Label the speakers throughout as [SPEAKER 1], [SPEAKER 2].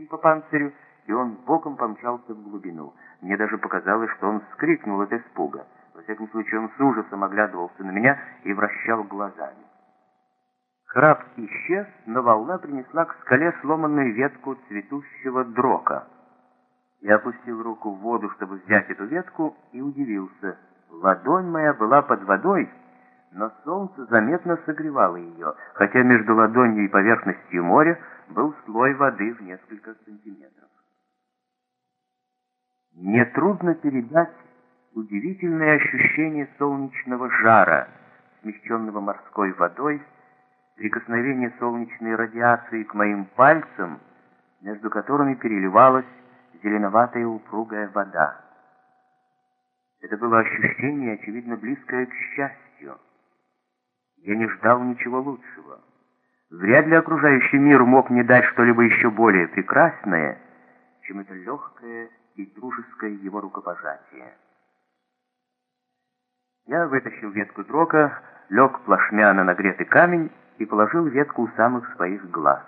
[SPEAKER 1] по панцирю, и он боком помчался в глубину. Мне даже показалось, что он вскрикнул от испуга. Во всяком случае, он с ужасом оглядывался на меня и вращал глазами. Краб исчез, но волна принесла к скале сломанную ветку цветущего дрока. Я опустил руку в воду, чтобы взять эту ветку, и удивился. Ладонь моя была под водой, но солнце заметно согревало ее, хотя между ладонью и поверхностью моря был слой воды в несколько сантиметров. Мне трудно передать удивительное ощущение солнечного жара, смягченного морской водой, прикосновение солнечной радиации к моим пальцам, между которыми переливалась зеленоватая упругая вода. Это было ощущение, очевидно, близкое к счастью. Я не ждал ничего лучшего. Вряд ли окружающий мир мог мне дать что-либо еще более прекрасное, чем это легкое и дружеское его рукопожатие. Я вытащил ветку дрока, лег плашмя на нагретый камень и положил ветку у самых своих глаз.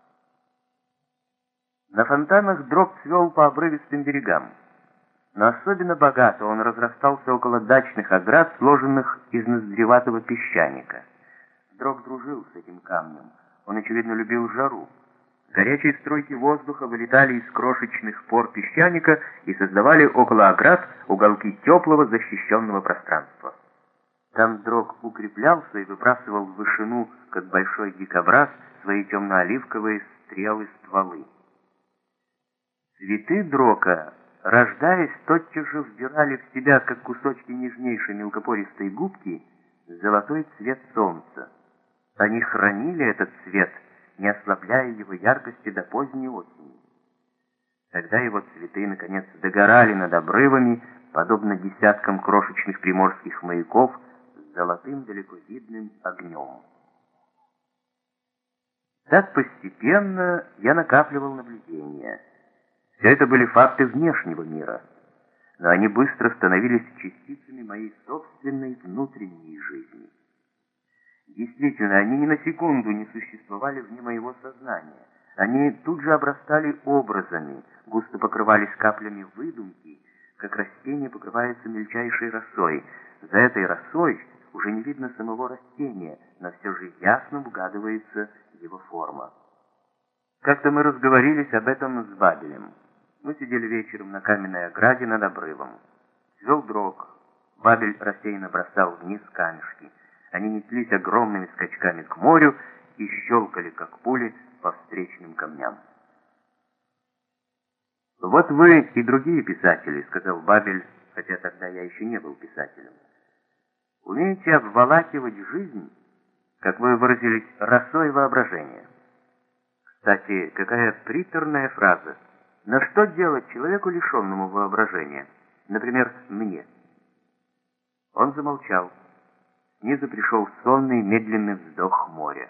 [SPEAKER 1] На фонтанах дрог цвел по обрывистым берегам, но особенно богато он разрастался около дачных оград, сложенных из ноздреватого песчаника. Дрог дружил с этим камнем, он, очевидно, любил жару. Горячие струйки воздуха вылетали из крошечных пор песчаника и создавали около оград уголки теплого защищенного пространства. Там дрог укреплялся и выбрасывал в вышину, как большой дикобраз, свои темно-оливковые стрелы-стволы. Цветы дрока, рождаясь, тотчас же вбирали в себя, как кусочки нежнейшей мелкопористой губки, золотой цвет солнца. Они хранили этот цвет, не ослабляя его яркости до поздней осени. Когда его цветы, наконец, догорали над обрывами, подобно десяткам крошечных приморских маяков, с золотым далеко видным огнем. Так постепенно я накапливал наблюдения. Все это были факты внешнего мира, но они быстро становились частицами моей собственной внутренней жизни. Действительно, они ни на секунду не существовали вне моего сознания. Они тут же обрастали образами, густо покрывались каплями выдумки, как растение покрывается мельчайшей росой. За этой росой уже не видно самого растения, но все же ясно угадывается его форма. Как-то мы разговорились об этом с Бабелем. Мы сидели вечером на каменной ограде над обрывом. Цвел дрог. Бабель рассеянно бросал вниз камешки. Они неслись огромными скачками к морю и щелкали, как пули, по встречным камням. «Вот вы и другие писатели», — сказал Бабель, хотя тогда я еще не был писателем. «Умеете обволакивать жизнь, как вы выразились, росой воображения. Кстати, какая приторная фраза. Но что делать человеку, лишенному воображения? Например, мне?» Он замолчал. Снизу пришел сонный, медленный вздох моря.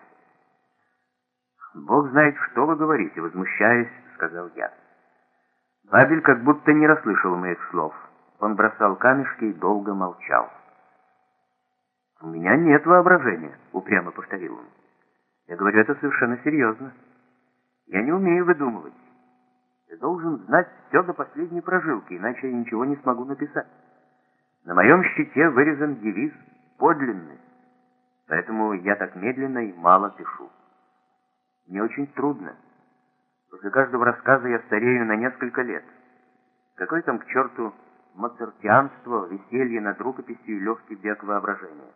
[SPEAKER 1] «Бог знает, что вы говорите», — возмущаясь, сказал я. Бабель как будто не расслышал моих слов. Он бросал камешки и долго молчал. «У меня нет воображения», — упрямо повторил он. «Я говорю это совершенно серьезно. Я не умею выдумывать. Я должен знать все до последней прожилки, иначе я ничего не смогу написать. На моем щите вырезан девиз «Подлинность», поэтому я так медленно и мало пишу. Мне очень трудно. После каждого рассказа я старею на несколько лет. Какое там к черту моцартианство, веселье над рукописью и легкий бег воображения?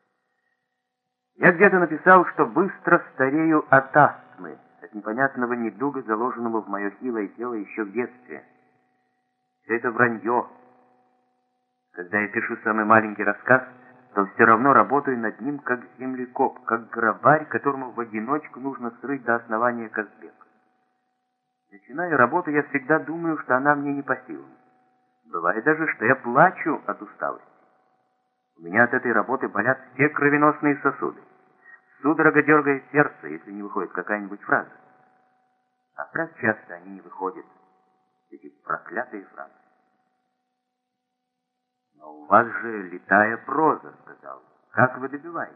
[SPEAKER 1] Я где-то написал, что быстро старею от астмы, от непонятного недуга, заложенного в мое хилое тело еще в детстве. Все это вранье. Когда я пишу самый маленький рассказ, то все равно работаю над ним как землекоп, как грабарь, которому в одиночку нужно срыть до основания Казбек. Начиная работу, я всегда думаю, что она мне не по силам. Бывает даже, что я плачу от усталости. У меня от этой работы болят все кровеносные сосуды. Судорога дергает сердце, если не выходит какая-нибудь фраза. А как часто они не выходят, эти проклятые фразы. «Но у вас же летая проза», — сказал. «Как вы добиваетесь?»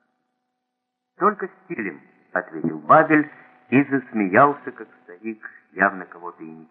[SPEAKER 1] «Только стилем», — ответил Бабель и засмеялся, как старик, явно кого-то имитируя.